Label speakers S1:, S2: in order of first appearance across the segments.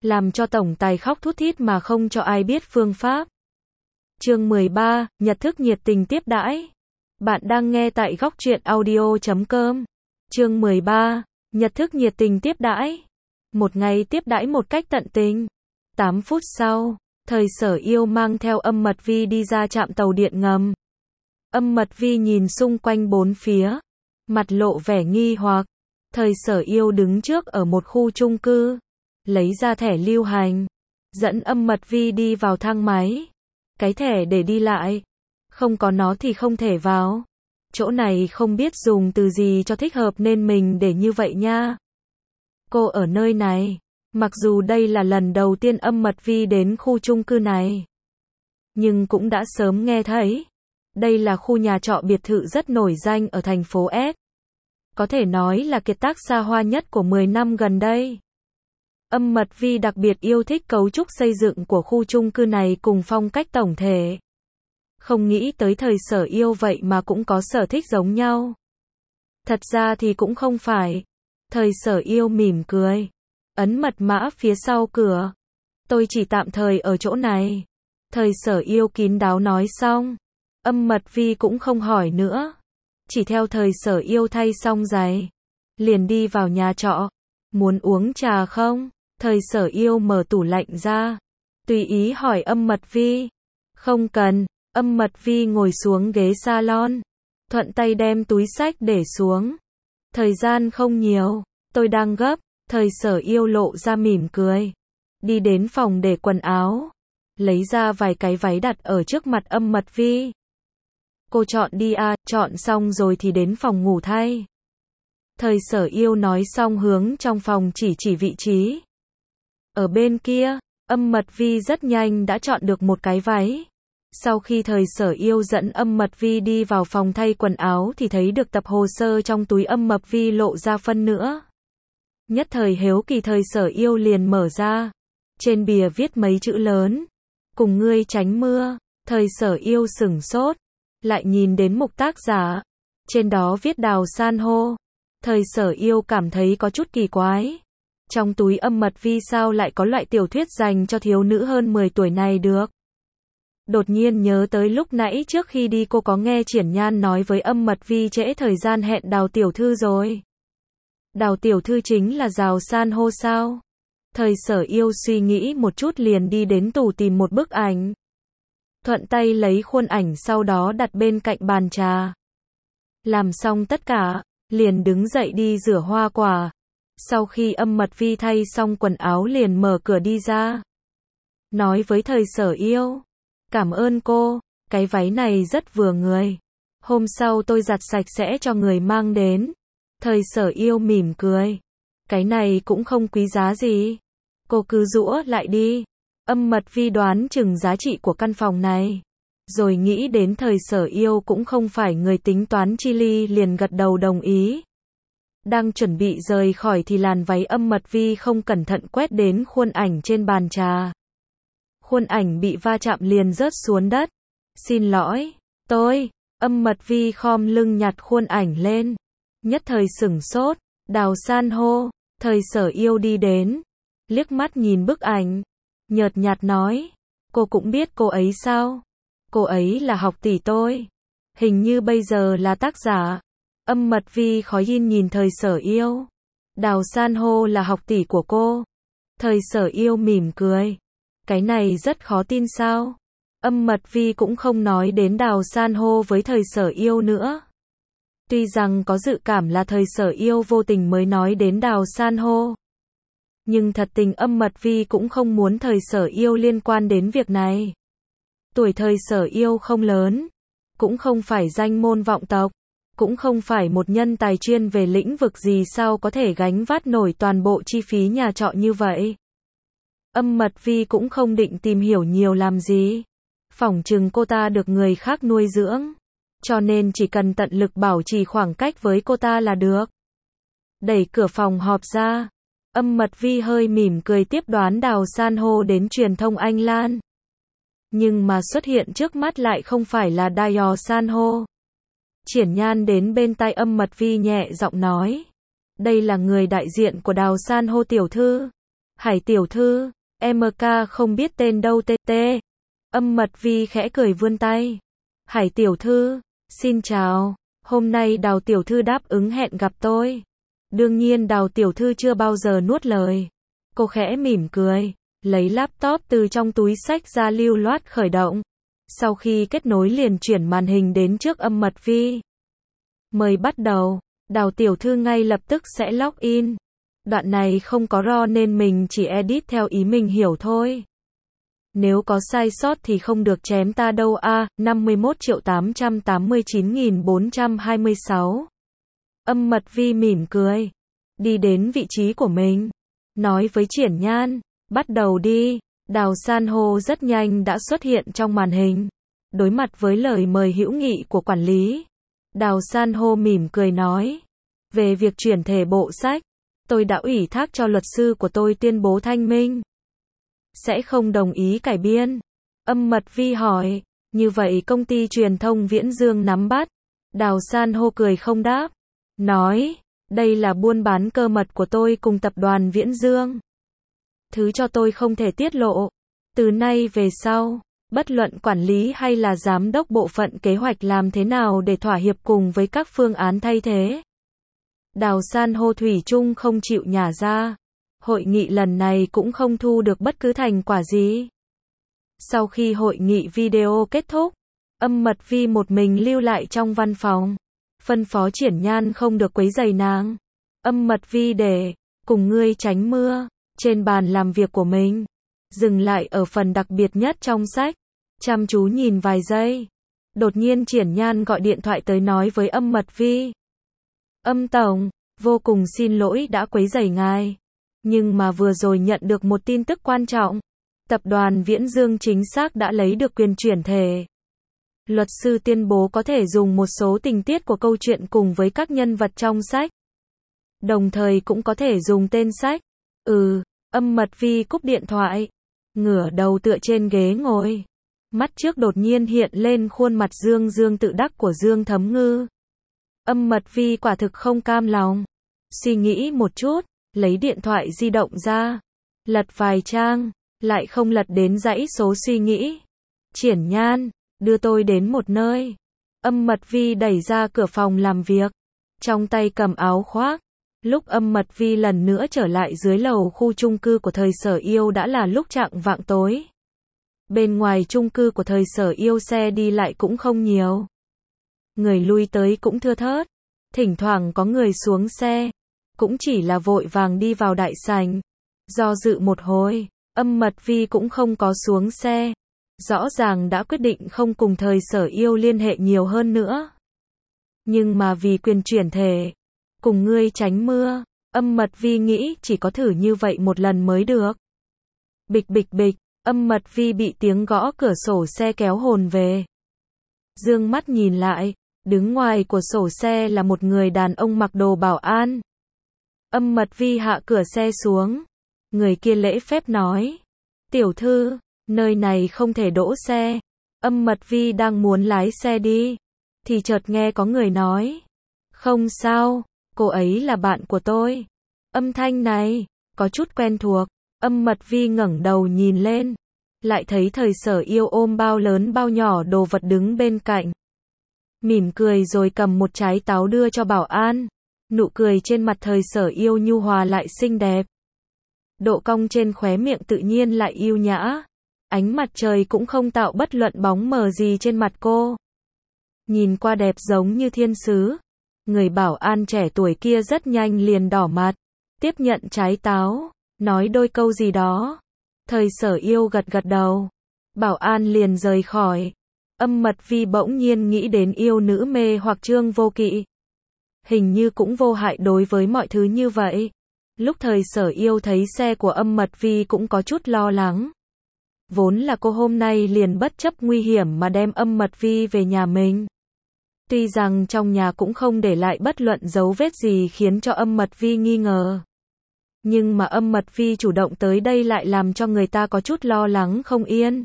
S1: làm cho tổng tài khóc thút thít mà không cho ai biết phương pháp. Chương 13, Nhật thức nhiệt tình tiếp đãi. Bạn đang nghe tại góc truyện audio.com. Chương 13, Nhật thức nhiệt tình tiếp đãi. Một ngày tiếp đãi một cách tận tình. 8 phút sau, Thời Sở Yêu mang theo Âm Mật Vi đi ra trạm tàu điện ngầm. Âm Mật Vi nhìn xung quanh bốn phía, mặt lộ vẻ nghi hoặc. Thời Sở Yêu đứng trước ở một khu chung cư, lấy ra thẻ lưu hành, dẫn Âm Mật Vi đi vào thang máy. Cái thẻ để đi lại, không có nó thì không thể vào. Chỗ này không biết dùng từ gì cho thích hợp nên mình để như vậy nha. Cô ở nơi này, mặc dù đây là lần đầu tiên Âm Mật Vi đến khu chung cư này, nhưng cũng đã sớm nghe thấy. Đây là khu nhà trọ biệt thự rất nổi danh ở thành phố S. Có thể nói là kiệt tác xa hoa nhất của 10 năm gần đây. Âm Mật Vi đặc biệt yêu thích cấu trúc xây dựng của khu chung cư này cùng phong cách tổng thể. Không nghĩ tới Thời Sở Yêu vậy mà cũng có sở thích giống nhau. Thật ra thì cũng không phải. Thời Sở Yêu mỉm cười, ấn mật mã phía sau cửa. Tôi chỉ tạm thời ở chỗ này. Thời Sở Yêu kín đáo nói xong. Âm Mật Vi cũng không hỏi nữa, chỉ theo Thời Sở Yêu thay xong giày, liền đi vào nhà trọ. Muốn uống trà không? Thời Sở Yêu mở tủ lạnh ra, tùy ý hỏi Âm Mật Vi. Không cần. Âm Mật Vi ngồi xuống ghế salon, thuận tay đem túi xách để xuống. Thời gian không nhiều, tôi đang gấp. Thời Sở Yêu lộ ra mỉm cười, đi đến phòng để quần áo, lấy ra vài cái váy đặt ở trước mặt Âm Mật Vi. Cô chọn đi à, chọn xong rồi thì đến phòng ngủ thay. Thời Sở Yêu nói xong hướng trong phòng chỉ vị trí. Ở bên kia, Âm Mật Vi rất nhanh đã chọn được một cái váy. Sau khi Thời Sở Yêu dẫn Âm Mật Vi đi vào phòng thay quần áo thì thấy được tập hồ sơ trong túi Âm Mật Vi lộ ra phân nữa. Nhất thời hiếu kỳ Thời Sở Yêu liền mở ra. Trên bìa viết mấy chữ lớn. Cùng ngươi tránh mưa. Thời Sở Yêu sửng sốt, lại nhìn đến mục tác giả. Trên đó viết Đào San hô. Thời Sở Yêu cảm thấy có chút kỳ quái. Trong túi Âm Mật Vi sao lại có loại tiểu thuyết dành cho thiếu nữ hơn 10 tuổi này được? Đột nhiên nhớ tới lúc nãy trước khi đi cô có nghe Triển Nhan nói với Âm Mật Vi trễ thời gian hẹn Đào tiểu thư rồi. Đào tiểu thư chính là Đào San hô sao? Thời Sở Yêu suy nghĩ một chút liền đi đến tủ tìm một bức ảnh. Thuận tay lấy khuôn ảnh sau đó đặt bên cạnh bàn trà. Làm xong tất cả, liền đứng dậy đi rửa hoa quả. Sau khi Âm Mật Vi thay xong quần áo liền mở cửa đi ra. Nói với Thời Sở Yêu, cảm ơn cô, cái váy này rất vừa người. Hôm sau tôi giặt sạch sẽ cho người mang đến. Thời Sở Yêu mỉm cười. Cái này cũng không quý giá gì. Cô cứ giũa lại đi. Âm Mật Vi đoán chừng giá trị của căn phòng này. Rồi nghĩ đến Thời Sở Yêu cũng không phải người tính toán chi ly liền gật đầu đồng ý. Đang chuẩn bị rời khỏi thì làn váy Âm Mật Vi không cẩn thận quét đến khuôn ảnh trên bàn trà. Khuôn ảnh bị va chạm liền rớt xuống đất. Xin lỗi, tôi. Âm Mật Vi khom lưng nhặt khuôn ảnh lên. Nhất thời sửng sốt. Đào San hô. Thời Sở Yêu đi đến, liếc mắt nhìn bức ảnh, nhợt nhạt nói, cô cũng biết cô ấy sao? Cô ấy là học tỷ tôi. Hình như bây giờ là tác giả. Âm Mật Vi khó tin nhìn Thời Sở Yêu. Đào San hô là học tỷ của cô. Thời Sở Yêu mỉm cười. Cái này rất khó tin sao? Âm Mật Vi cũng không nói đến Đào San hô với Thời Sở Yêu nữa. Tuy rằng có dự cảm là Thời Sở Yêu vô tình mới nói đến Đào San hô. Nhưng thật tình Âm Mật Vi cũng không muốn Thời Sở Yêu liên quan đến việc này. Tuổi Thời Sở Yêu không lớn, cũng không phải danh môn vọng tộc, cũng không phải một nhân tài chuyên về lĩnh vực gì sao có thể gánh vác nổi toàn bộ chi phí nhà trọ như vậy. Âm Mật Vi cũng không định tìm hiểu nhiều làm gì. Phỏng chừng cô ta được người khác nuôi dưỡng, cho nên chỉ cần tận lực bảo trì khoảng cách với cô ta là được. Đẩy cửa phòng họp ra, Âm Mật Vi hơi mỉm cười tiếp đoán Đào San hô đến truyền thông Anh Lan. Nhưng mà xuất hiện trước mắt lại không phải là Đào San hô. Triển Nhan đến bên tai Âm Mật Vi nhẹ giọng nói. Đây là người đại diện của Đào San hô tiểu thư. Hải tiểu thư, MK không biết tên đâu TT. Âm Mật Vi khẽ cười vươn tay. Hải tiểu thư, xin chào. Hôm nay Đào tiểu thư đáp ứng hẹn gặp tôi. Đương nhiên Đào tiểu thư chưa bao giờ nuốt lời. Cô khẽ mỉm cười, lấy laptop từ trong túi xách ra lưu loát khởi động. Sau khi kết nối liền chuyển màn hình đến trước Âm Mật Vi. Mời bắt đầu, Đào tiểu thư ngay lập tức sẽ log in. Đoạn này không có RAW nên mình chỉ edit theo ý mình hiểu thôi. Nếu có sai sót thì không được chém ta đâu a. 51.889.426. Âm Mật Vi mỉm cười, đi đến vị trí của mình, nói với Triển Nhan, bắt đầu đi. Đào San hô rất nhanh đã xuất hiện trong màn hình. Đối mặt với lời mời hữu nghị của quản lý, Đào San hô mỉm cười nói, về việc chuyển thể bộ sách, tôi đã ủy thác cho luật sư của tôi tuyên bố thanh minh, sẽ không đồng ý cải biên. Âm Mật Vi hỏi, như vậy công ty truyền thông Viễn Dương nắm bắt? Đào San hô cười không đáp, nói, đây là buôn bán cơ mật của tôi cùng tập đoàn Viễn Dương. Thứ cho tôi không thể tiết lộ. Từ nay về sau, bất luận quản lý hay là giám đốc bộ phận kế hoạch làm thế nào để thỏa hiệp cùng với các phương án thay thế. Đào San hô thủy chung không chịu nhả ra. Hội nghị lần này cũng không thu được bất cứ thành quả gì. Sau khi hội nghị video kết thúc, Âm Mật Vi một mình lưu lại trong văn phòng. Phân phó Triển Nhan không được quấy rầy nàng. Âm Mật Vi để, cùng ngươi tránh mưa, trên bàn làm việc của mình. Dừng lại ở phần đặc biệt nhất trong sách. Chăm chú nhìn vài giây. Đột nhiên Triển Nhan gọi điện thoại tới nói với Âm Mật Vi. Âm tổng, vô cùng xin lỗi đã quấy rầy ngài. Nhưng mà vừa rồi nhận được một tin tức quan trọng. Tập đoàn Viễn Dương chính xác đã lấy được quyền chuyển thể. Luật sư tuyên bố có thể dùng một số tình tiết của câu chuyện cùng với các nhân vật trong sách. Đồng thời cũng có thể dùng tên sách. Âm Mật Vi cúp điện thoại. Ngửa đầu tựa trên ghế ngồi. Mắt trước đột nhiên hiện lên khuôn mặt Dương Dương tự đắc của Dương Thấm Ngư. Âm Mật Vi quả thực không cam lòng. Suy nghĩ một chút, lấy điện thoại di động ra. Lật vài trang, lại không lật đến dãy số suy nghĩ. Triển Nhan, đưa tôi đến một nơi. Âm Mật Vi đẩy ra cửa phòng làm việc. Trong tay cầm áo khoác. Lúc Âm Mật Vi lần nữa trở lại dưới lầu khu chung cư của Thời Sở Yêu đã là lúc chạng vạng tối. Bên ngoài chung cư của Thời Sở Yêu xe đi lại cũng không nhiều. Người lui tới cũng thưa thớt. Thỉnh thoảng có người xuống xe. Cũng chỉ là vội vàng đi vào đại sảnh. Do dự một hồi, Âm Mật Vi cũng không có xuống xe. Rõ ràng đã quyết định không cùng Thời Sở Yêu liên hệ nhiều hơn nữa. Nhưng mà vì quyền chuyển thể, cùng ngươi tránh mưa, Âm Mật Vi nghĩ chỉ có thử như vậy một lần mới được. Bịch bịch bịch, Âm Mật Vi bị tiếng gõ cửa sổ xe kéo hồn về. Dương mắt nhìn lại, đứng ngoài của sổ xe là một người đàn ông mặc đồ bảo an. Âm Mật Vi hạ cửa xe xuống. Người kia lễ phép nói, tiểu thư, nơi này không thể đỗ xe. Âm Mật Vi đang muốn lái xe đi, thì chợt nghe có người nói, không sao, cô ấy là bạn của tôi. Âm thanh này, có chút quen thuộc. Âm Mật Vi ngẩng đầu nhìn lên, lại thấy Thời Sở Yêu ôm bao lớn bao nhỏ đồ vật đứng bên cạnh. Mỉm cười rồi cầm một trái táo đưa cho bảo an. Nụ cười trên mặt Thời Sở Yêu nhu hòa lại xinh đẹp. Độ cong trên khóe miệng tự nhiên lại yêu nhã. Ánh mặt trời cũng không tạo bất luận bóng mờ gì trên mặt cô. Nhìn qua đẹp giống như thiên sứ. Người bảo an trẻ tuổi kia rất nhanh liền đỏ mặt. Tiếp nhận trái táo, nói đôi câu gì đó. Thời Sở Yêu gật gật đầu. Bảo an liền rời khỏi. Âm Mật Vi bỗng nhiên nghĩ đến yêu nữ mê hoặc Trương Vô Kỵ. Hình như cũng vô hại đối với mọi thứ như vậy. Lúc Thời Sở Yêu thấy xe của Âm Mật Vi cũng có chút lo lắng. Vốn là cô hôm nay liền bất chấp nguy hiểm mà đem Âm Mật Vi về nhà mình. Tuy rằng trong nhà cũng không để lại bất luận dấu vết gì khiến cho Âm Mật Vi nghi ngờ. Nhưng mà Âm Mật Vi chủ động tới đây lại làm cho người ta có chút lo lắng không yên.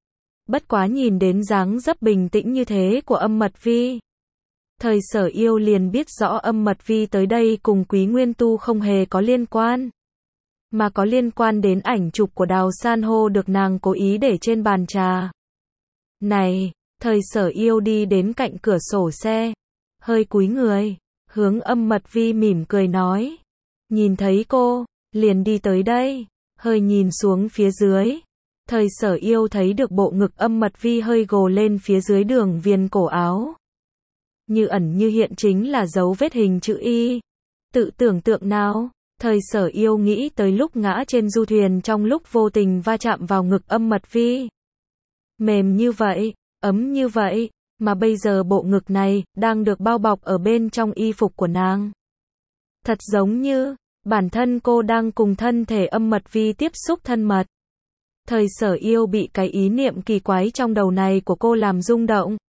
S1: Bất quá nhìn đến dáng dấp bình tĩnh như thế của Âm Mật Vi, Thời Sở Yêu liền biết rõ Âm Mật Vi tới đây cùng Quý Nguyên Tu không hề có liên quan. mà có liên quan đến ảnh chụp của Đào San hô được nàng cố ý để trên bàn trà. Này, Thời Sở Yêu đi đến cạnh cửa sổ xe, hơi cúi người, hướng Âm Mật Vi mỉm cười nói. Nhìn thấy cô, liền đi tới đây, hơi nhìn xuống phía dưới. Thời Sở Yêu thấy được bộ ngực Âm Mật Vi hơi gồ lên phía dưới đường viền cổ áo. Như ẩn như hiện chính là dấu vết hình chữ Y. Tự tưởng tượng nào, Thời Sở Yêu nghĩ tới lúc ngã trên du thuyền trong lúc vô tình va chạm vào ngực Âm Mật Vi. Mềm như vậy, ấm như vậy, mà bây giờ bộ ngực này đang được bao bọc ở bên trong y phục của nàng. Thật giống như bản thân cô đang cùng thân thể Âm Mật Vi tiếp xúc thân mật. Thời Sở Yêu bị cái ý niệm kỳ quái trong đầu này của cô làm rung động.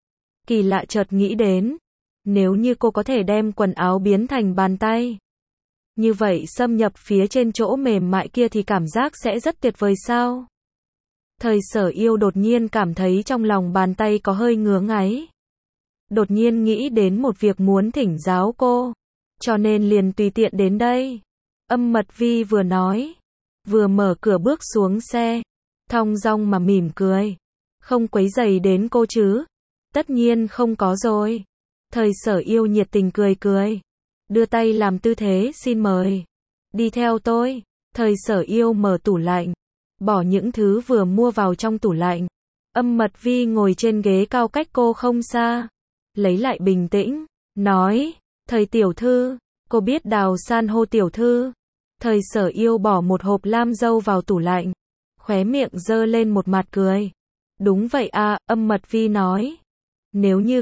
S1: Kỳ lạ chợt nghĩ đến, nếu như cô có thể đem quần áo biến thành bàn tay, như vậy xâm nhập phía trên chỗ mềm mại kia thì cảm giác sẽ rất tuyệt vời sao? Thời Sở Yêu đột nhiên cảm thấy trong lòng bàn tay có hơi ngứa ngáy. Đột nhiên nghĩ đến một việc muốn thỉnh giáo cô, cho nên liền tùy tiện đến đây. Âm Mật Vi vừa nói, vừa mở cửa bước xuống xe, thong dong mà mỉm cười. Không quấy rầy đến cô chứ? Tất nhiên không có rồi. Thời Sở Yêu nhiệt tình cười cười, đưa tay làm tư thế xin mời. Đi theo tôi. Thời Sở Yêu mở tủ lạnh, bỏ những thứ vừa mua vào trong tủ lạnh. Âm Mật Vi ngồi trên ghế cao cách cô không xa, lấy lại bình tĩnh, nói, Thời tiểu thư, cô biết Đào San hô tiểu thư? Thời Sở Yêu bỏ một hộp lam dâu vào tủ lạnh, khóe miệng giơ lên một mặt cười. Đúng vậy à, Âm Mật Vi nói. Nếu như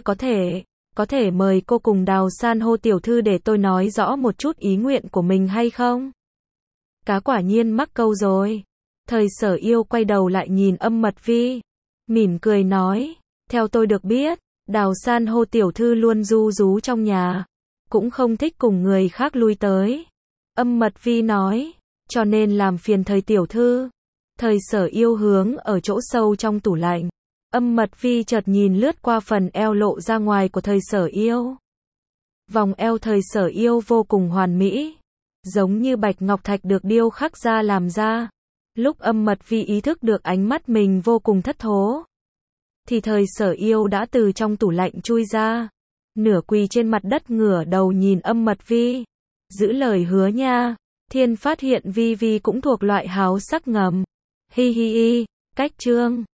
S1: có thể mời cô cùng Đào San hô tiểu thư để tôi nói rõ một chút ý nguyện của mình hay không? Cá quả nhiên mắc câu rồi. Thời Sở Yêu quay đầu lại nhìn Âm Mật Vi, mỉm cười nói, theo tôi được biết, Đào San hô tiểu thư luôn ru rú trong nhà, cũng không thích cùng người khác lui tới. Âm Mật Vi nói, cho nên làm phiền Thời tiểu thư. Thời Sở Yêu hướng ở chỗ sâu trong tủ lạnh. Âm Mật Vi chợt nhìn lướt qua phần eo lộ ra ngoài của Thời Sở Yêu. Vòng eo Thời Sở Yêu vô cùng hoàn mỹ, giống như bạch ngọc thạch được điêu khắc ra làm ra. Lúc Âm Mật Vi ý thức được ánh mắt mình vô cùng thất thố, thì Thời Sở Yêu đã từ trong tủ lạnh chui ra, nửa quỳ trên mặt đất ngửa đầu nhìn Âm Mật Vi. Giữ lời hứa nha. Thiên phát hiện Vi Vi cũng thuộc loại háo sắc ngầm. Hi hi hi, cách chương.